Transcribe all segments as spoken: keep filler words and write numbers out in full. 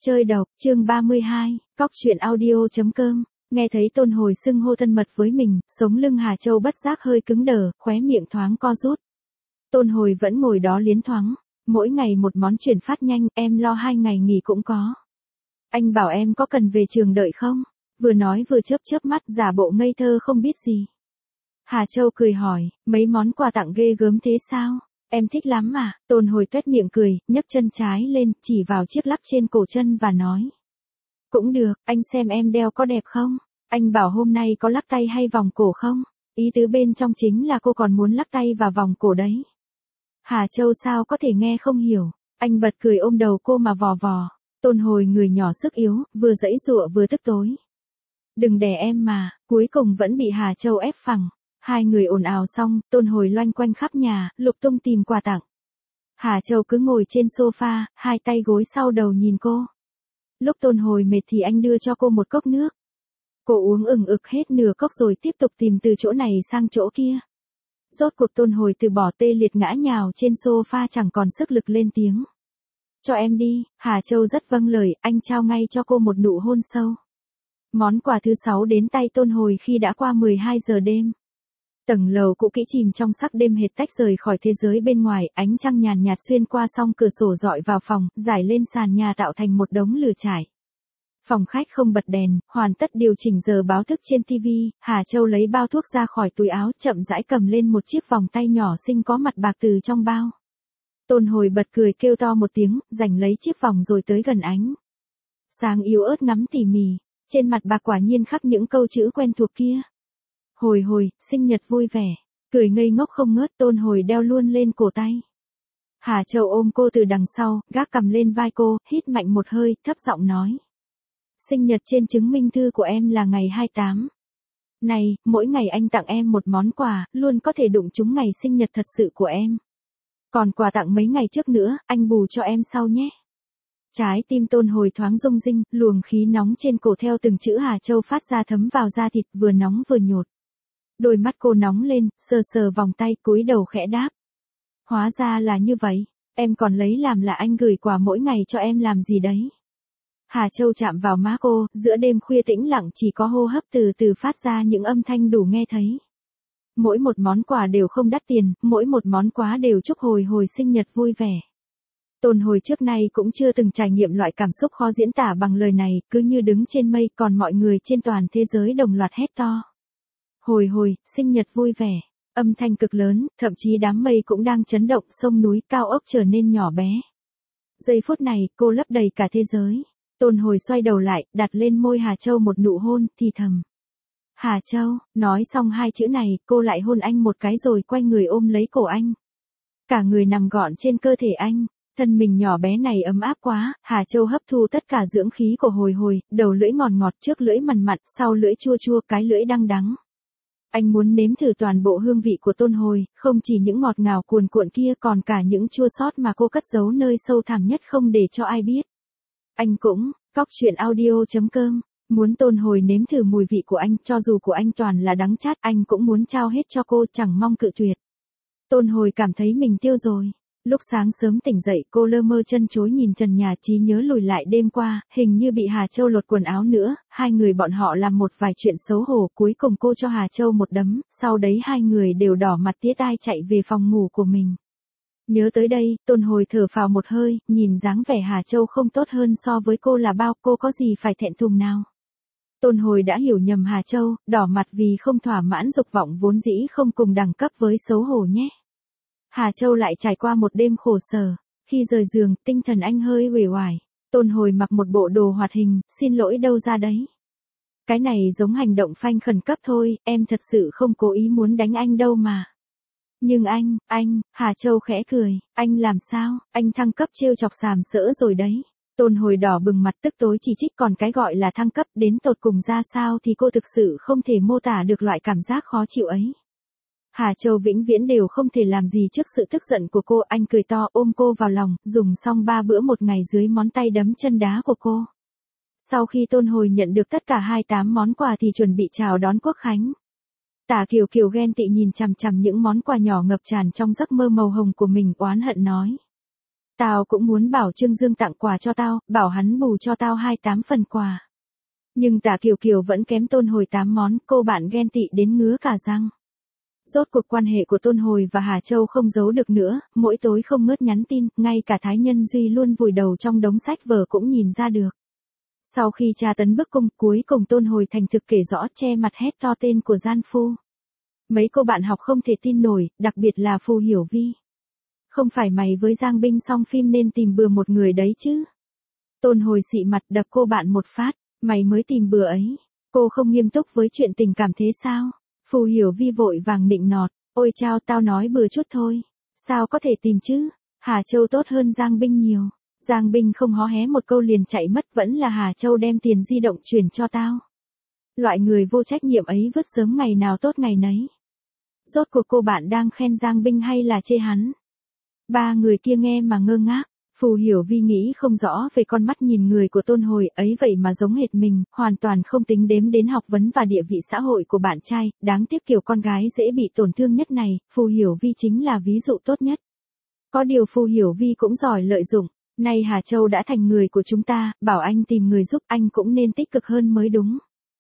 Chơi độc, chương ba mươi hai, cóc truyện audio.com, nghe thấy Tôn Hồi xưng hô thân mật với mình, sống lưng Hà Châu bất giác hơi cứng đờ, khóe miệng thoáng co rút. Tôn Hồi vẫn ngồi đó liến thoáng, mỗi ngày một món chuyển phát nhanh, em lo hai ngày nghỉ cũng có. Anh bảo em có cần về trường đợi không? Vừa nói vừa chớp chớp mắt giả bộ ngây thơ không biết gì. Hà Châu cười hỏi, mấy món quà tặng ghê gớm thế sao? Em thích lắm mà, Tôn Hồi tuét miệng cười, nhấc chân trái lên, chỉ vào chiếc lắc trên cổ chân và nói. Cũng được, anh xem em đeo có đẹp không? Anh bảo hôm nay có lắc tay hay vòng cổ không? Ý tứ bên trong chính là cô còn muốn lắc tay và vòng cổ đấy. Hà Châu sao có thể nghe không hiểu, anh bật cười ôm đầu cô mà vò vò. Tôn Hồi người nhỏ sức yếu, vừa giãy giụa vừa tức tối. Đừng đè em mà, cuối cùng vẫn bị Hà Châu ép phẳng. Hai người ồn ào xong, Tôn Hồi loanh quanh khắp nhà, lục tung tìm quà tặng. Hà Châu cứ ngồi trên sofa, hai tay gối sau đầu nhìn cô. Lúc Tôn Hồi mệt thì anh đưa cho cô một cốc nước. Cô uống ừng ực hết nửa cốc rồi tiếp tục tìm từ chỗ này sang chỗ kia. Rốt cuộc Tôn Hồi từ bỏ tê liệt ngã nhào trên sofa chẳng còn sức lực lên tiếng. Cho em đi, Hà Châu rất vâng lời, anh trao ngay cho cô một nụ hôn sâu. Món quà thứ sáu đến tay Tôn Hồi khi đã qua mười hai giờ đêm. Tầng lầu cũ kỹ chìm trong sắc đêm hệt tách rời khỏi thế giới bên ngoài, ánh trăng nhàn nhạt xuyên qua song cửa sổ dọi vào phòng, rải lên sàn nhà tạo thành một đống lửa trải. Phòng khách không bật đèn, hoàn tất điều chỉnh giờ báo thức trên tivi, Hà Châu lấy bao thuốc ra khỏi túi áo, chậm rãi cầm lên một chiếc vòng tay nhỏ xinh có mặt bạc từ trong bao. Tôn Hồi bật cười kêu to một tiếng, giành lấy chiếc vòng rồi tới gần ánh sáng yếu ớt ngắm tỉ mỉ, trên mặt bạc quả nhiên khắc những câu chữ quen thuộc kia. Hồi hồi, sinh nhật vui vẻ, cười ngây ngốc không ngớt. Tôn Hồi đeo luôn lên cổ tay. Hà Châu ôm cô từ đằng sau, gác cằm lên vai cô, hít mạnh một hơi, thấp giọng nói. Sinh nhật trên chứng minh thư của em là ngày hai mươi tám. Này, mỗi ngày anh tặng em một món quà, luôn có thể đụng trúng ngày sinh nhật thật sự của em. Còn quà tặng mấy ngày trước nữa, anh bù cho em sau nhé. Trái tim Tôn Hồi thoáng rung rinh, luồng khí nóng trên cổ theo từng chữ Hà Châu phát ra thấm vào da thịt, vừa nóng vừa nhột. Đôi mắt cô nóng lên, sờ sờ vòng tay, cúi đầu khẽ đáp. Hóa ra là như vậy, em còn lấy làm là anh gửi quà mỗi ngày cho em làm gì đấy. Hà Châu chạm vào má cô, giữa đêm khuya tĩnh lặng chỉ có hô hấp từ từ phát ra những âm thanh đủ nghe thấy. Mỗi một món quà đều không đắt tiền, mỗi một món quà đều chúc Hồi Hồi sinh nhật vui vẻ. Tôn Hồi trước nay cũng chưa từng trải nghiệm loại cảm xúc khó diễn tả bằng lời này, cứ như đứng trên mây, còn mọi người trên toàn thế giới đồng loạt hét to. Hồi Hồi, sinh nhật vui vẻ. Âm thanh cực lớn, thậm chí đám mây cũng đang chấn động, sông núi cao ốc trở nên nhỏ bé. Giây phút này, cô lấp đầy cả thế giới. Tôn Hồi xoay đầu lại, đặt lên môi Hà Châu một nụ hôn, thì thầm. Hà Châu, nói xong hai chữ này, cô lại hôn anh một cái rồi quay người ôm lấy cổ anh. Cả người nằm gọn trên cơ thể anh. Thân mình nhỏ bé này ấm áp quá, Hà Châu hấp thu tất cả dưỡng khí của Hồi Hồi, đầu lưỡi ngọt ngọt, trước lưỡi mằn mặn, sau lưỡi chua chua, cái lưỡi đắng đắng. Anh muốn nếm thử toàn bộ hương vị của Tôn Hồi, không chỉ những ngọt ngào cuồn cuộn kia còn cả những chua xót mà cô cất giấu nơi sâu thẳm nhất không để cho ai biết. Anh cũng, cóc truyện audio.com, muốn Tôn Hồi nếm thử mùi vị của anh, cho dù của anh toàn là đắng chát, anh cũng muốn trao hết cho cô, chẳng mong cự tuyệt. Tôn Hồi cảm thấy mình tiêu rồi. Lúc sáng sớm tỉnh dậy, cô lơ mơ chân chối nhìn trần nhà, trí nhớ lùi lại đêm qua, hình như bị Hà Châu lột quần áo nữa, hai người bọn họ làm một vài chuyện xấu hổ, cuối cùng cô cho Hà Châu một đấm, sau đấy hai người đều đỏ mặt tía tai chạy về phòng ngủ của mình. Nhớ tới đây, Tôn Hồi thở phào một hơi, nhìn dáng vẻ Hà Châu không tốt hơn so với cô là bao, cô có gì phải thẹn thùng nào. Tôn Hồi đã hiểu nhầm Hà Châu, đỏ mặt vì không thỏa mãn dục vọng vốn dĩ không cùng đẳng cấp với xấu hổ nhé. Hà Châu lại trải qua một đêm khổ sở, khi rời giường, tinh thần anh hơi uể oải. Tôn Hồi mặc một bộ đồ hoạt hình, xin lỗi đâu ra đấy. Cái này giống hành động phanh khẩn cấp thôi, em thật sự không cố ý muốn đánh anh đâu mà. Nhưng anh, anh, Hà Châu khẽ cười, anh làm sao, anh thăng cấp trêu chọc sàm sỡ rồi đấy. Tôn Hồi đỏ bừng mặt tức tối chỉ trích, còn cái gọi là thăng cấp đến tột cùng ra sao thì cô thực sự không thể mô tả được loại cảm giác khó chịu ấy. Hà Châu vĩnh viễn đều không thể làm gì trước sự tức giận của cô, anh cười to ôm cô vào lòng, dùng xong ba bữa một ngày dưới món tay đấm chân đá của cô. Sau khi Tôn Hồi nhận được tất cả hai mươi tám món quà thì chuẩn bị chào đón Quốc Khánh. Tả Kiều Kiều ghen tị nhìn chằm chằm những món quà nhỏ ngập tràn trong giấc mơ màu hồng của mình, oán hận nói. Tao cũng muốn bảo Trương Dương tặng quà cho tao, bảo hắn bù cho tao hai tám phần quà. Nhưng Tạ Kiều Kiều vẫn kém Tôn Hồi tám món, cô bạn ghen tị đến ngứa cả răng. Rốt cuộc quan hệ của Tôn Hồi và Hà Châu không giấu được nữa, mỗi tối không ngớt nhắn tin, ngay cả Thái Nhân Duy luôn vùi đầu trong đống sách vở cũng nhìn ra được. Sau khi tra tấn bức cung, cuối cùng Tôn Hồi thành thực kể rõ, che mặt hét to tên của gian phu. Mấy cô bạn học không thể tin nổi, đặc biệt là Phù Hiểu Vi. Không phải mày với Giang Binh xong phim nên tìm bừa một người đấy chứ? Tôn Hồi xị mặt đập cô bạn một phát, mày mới tìm bừa ấy. Cô không nghiêm túc với chuyện tình cảm thế sao? Phù Hiểu Vi vội vàng nịnh nọt, ôi chao tao nói bừa chút thôi. Sao có thể tìm chứ? Hà Châu tốt hơn Giang Binh nhiều. Giang Binh không hó hé một câu liền chạy mất, vẫn là Hà Châu đem tiền di động chuyển cho tao. Loại người vô trách nhiệm ấy vứt sớm ngày nào tốt ngày nấy. Rốt cuộc cô bạn đang khen Giang Binh hay là chê hắn? Ba người kia nghe mà ngơ ngác. Phù Hiểu Vi nghĩ không rõ về con mắt nhìn người của Tôn Hồi ấy vậy mà giống hệt mình, hoàn toàn không tính đếm đến học vấn và địa vị xã hội của bạn trai, đáng tiếc kiểu con gái dễ bị tổn thương nhất này, Phù Hiểu Vi chính là ví dụ tốt nhất. Có điều Phù Hiểu Vi cũng giỏi lợi dụng, nay Hà Châu đã thành người của chúng ta, bảo anh tìm người giúp anh cũng nên tích cực hơn mới đúng.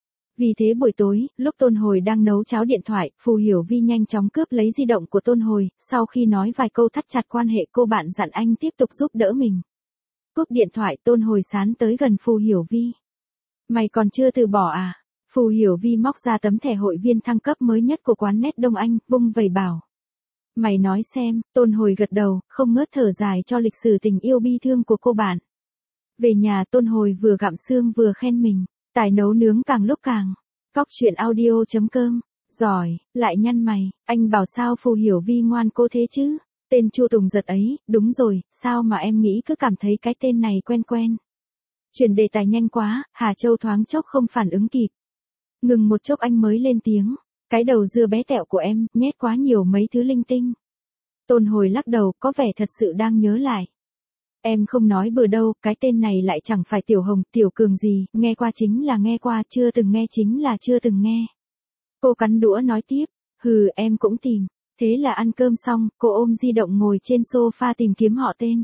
Vì thế buổi tối, lúc Tôn Hồi đang nấu cháo điện thoại, Phù Hiểu Vi nhanh chóng cướp lấy di động của Tôn Hồi, sau khi nói vài câu thắt chặt quan hệ cô bạn dặn anh tiếp tục giúp đỡ mình. Cúp điện thoại Tôn Hồi sán tới gần Phù Hiểu Vi. Mày còn chưa từ bỏ à? Phù Hiểu Vi móc ra tấm thẻ hội viên thăng cấp mới nhất của quán nét Đông Anh, vung vẩy bảo. Mày nói xem, Tôn Hồi gật đầu, không ngớt thở dài cho lịch sử tình yêu bi thương của cô bạn. Về nhà Tôn Hồi vừa gặm xương vừa khen mình. Tài nấu nướng càng lúc càng. Cóc truyện audio chấm com. Giỏi, lại nhăn mày, anh bảo sao Phù Hiểu Vi ngoan cố thế chứ? Tên Chu Tùng Giật ấy, đúng rồi, sao mà em nghĩ cứ cảm thấy cái tên này quen quen. Chuyển đề tài nhanh quá, Hà Châu thoáng chốc không phản ứng kịp. Ngừng một chốc anh mới lên tiếng. Cái đầu dưa bé tẹo của em, nhét quá nhiều mấy thứ linh tinh. Tôn Hồi lắc đầu, có vẻ thật sự đang nhớ lại. Em không nói bừa đâu, cái tên này lại chẳng phải Tiểu Hồng, Tiểu Cường gì, nghe qua chính là nghe qua, chưa từng nghe chính là chưa từng nghe. Cô cắn đũa nói tiếp, hừ em cũng tìm. Thế là ăn cơm xong, cô ôm di động ngồi trên sofa tìm kiếm họ tên.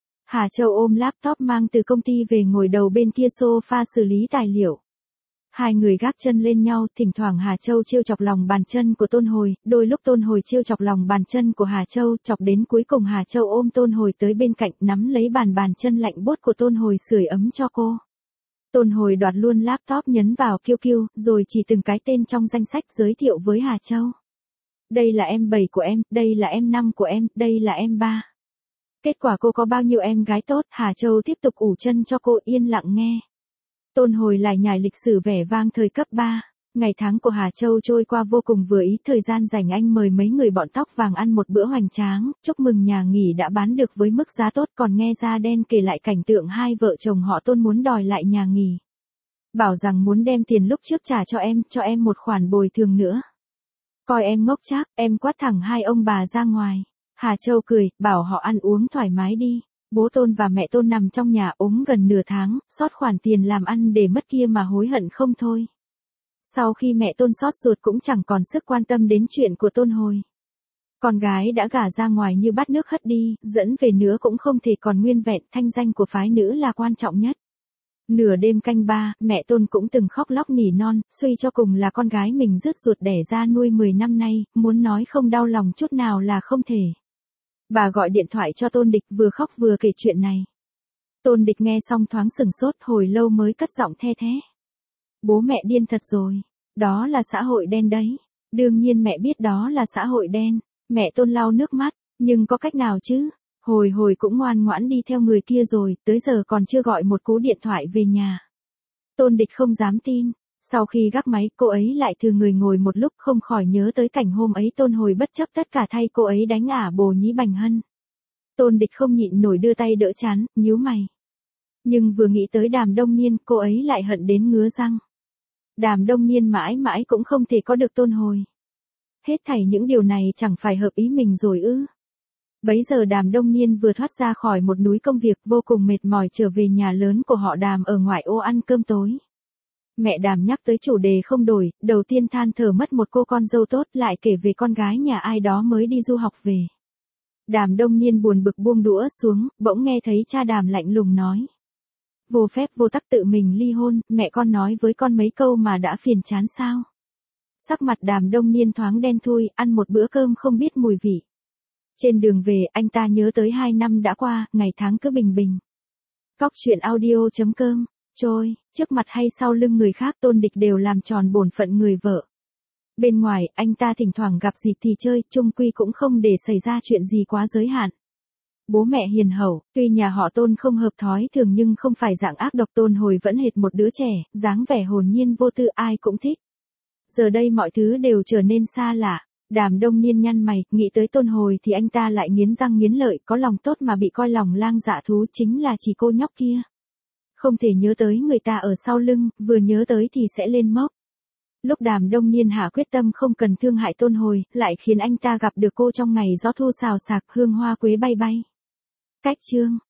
Hà Châu ôm laptop mang từ công ty về ngồi đầu bên kia sofa xử lý tài liệu. Hai người gác chân lên nhau, thỉnh thoảng Hà Châu trêu chọc lòng bàn chân của Tôn Hồi, đôi lúc Tôn Hồi trêu chọc lòng bàn chân của Hà Châu, chọc đến cuối cùng Hà Châu ôm Tôn Hồi tới bên cạnh, nắm lấy bàn bàn chân lạnh buốt của Tôn Hồi sưởi ấm cho cô. Tôn Hồi đoạt luôn laptop nhấn vào kiu kiu, rồi chỉ từng cái tên trong danh sách giới thiệu với Hà Châu. Đây là em bảy của em, đây là em năm của em, đây là em ba. Kết quả cô có bao nhiêu em gái tốt, Hà Châu tiếp tục ủ chân cho cô yên lặng nghe. Tôn Hồi lải nhải lịch sử vẻ vang thời cấp ba. Ngày tháng của Hà Châu trôi qua vô cùng vừa ý, thời gian rảnh anh mời mấy người bọn tóc vàng ăn một bữa hoành tráng, chúc mừng nhà nghỉ đã bán được với mức giá tốt, còn nghe da đen kể lại cảnh tượng hai vợ chồng họ Tôn muốn đòi lại nhà nghỉ. Bảo rằng muốn đem tiền lúc trước trả cho em, cho em một khoản bồi thường nữa. Coi em ngốc chắc, em quát thẳng hai ông bà ra ngoài. Hà Châu cười, bảo họ ăn uống thoải mái đi. Bố Tôn và mẹ Tôn nằm trong nhà ốm gần nửa tháng, sót khoản tiền làm ăn để mất kia mà hối hận không thôi. Sau khi mẹ Tôn sót ruột cũng chẳng còn sức quan tâm đến chuyện của Tôn Hồi. Con gái đã gả ra ngoài như bát nước hất đi, dẫn về nữa cũng không thể còn nguyên vẹn, thanh danh của phái nữ là quan trọng nhất. Nửa đêm canh ba, mẹ Tôn cũng từng khóc lóc nỉ non, suy cho cùng là con gái mình rứt ruột đẻ ra nuôi mười năm nay, muốn nói không đau lòng chút nào là không thể. Bà gọi điện thoại cho Tôn Địch vừa khóc vừa kể chuyện này. Tôn Địch nghe xong thoáng sừng sốt, hồi lâu mới cất giọng the thé. Bố mẹ điên thật rồi, đó là xã hội đen đấy. Đương nhiên mẹ biết đó là xã hội đen. Mẹ Tôn lau nước mắt, nhưng có cách nào chứ? Hồi hồi cũng ngoan ngoãn đi theo người kia rồi, tới giờ còn chưa gọi một cú điện thoại về nhà. Tôn Địch không dám tin. Sau khi gác máy, cô ấy lại thừa người ngồi một lúc, không khỏi nhớ tới cảnh hôm ấy Tôn Hồi bất chấp tất cả thay cô ấy đánh ả bồ nhí Bành Hân. Tôn Địch không nhịn nổi đưa tay đỡ chán, nhíu mày. Nhưng vừa nghĩ tới Đàm Đông Niên, cô ấy lại hận đến ngứa răng. Đàm Đông Niên mãi mãi cũng không thể có được Tôn Hồi. Hết thảy những điều này chẳng phải hợp ý mình rồi ư? Bấy giờ Đàm Đông Niên vừa thoát ra khỏi một núi công việc, vô cùng mệt mỏi trở về nhà lớn của họ Đàm ở ngoại ô ăn cơm tối. Mẹ Đàm nhắc tới chủ đề không đổi, đầu tiên than thở mất một cô con dâu tốt, lại kể về con gái nhà ai đó mới đi du học về. Đàm Đông Niên buồn bực buông đũa xuống, bỗng nghe thấy cha Đàm lạnh lùng nói. Vô phép vô tắc tự mình ly hôn, mẹ con nói với con mấy câu mà đã phiền chán sao? Sắc mặt Đàm Đông Niên thoáng đen thui, ăn một bữa cơm không biết mùi vị. Trên đường về, anh ta nhớ tới hai năm đã qua, ngày tháng cứ bình bình. Cóc truyện audio chấm com, trôi, trước mặt hay sau lưng người khác Tôn Địch đều làm tròn bổn phận người vợ. Bên ngoài, anh ta thỉnh thoảng gặp dịp thì chơi, chung quy cũng không để xảy ra chuyện gì quá giới hạn. Bố mẹ hiền hậu, tuy nhà họ Tôn không hợp thói thường nhưng không phải dạng ác độc. Tôn Hồi vẫn hệt một đứa trẻ, dáng vẻ hồn nhiên vô tư ai cũng thích. Giờ đây mọi thứ đều trở nên xa lạ. Đàm Đông Niên nhăn mày, nghĩ tới Tôn Hồi thì anh ta lại nghiến răng nghiến lợi, có lòng tốt mà bị coi lòng lang dạ thú chính là chỉ cô nhóc kia. Không thể nhớ tới người ta ở sau lưng, vừa nhớ tới thì sẽ lên mốc. Lúc Đàm Đông Niên hạ quyết tâm không cần thương hại Tôn Hồi, lại khiến anh ta gặp được cô trong ngày gió thu xào xạc hương hoa quế bay bay. Cách chương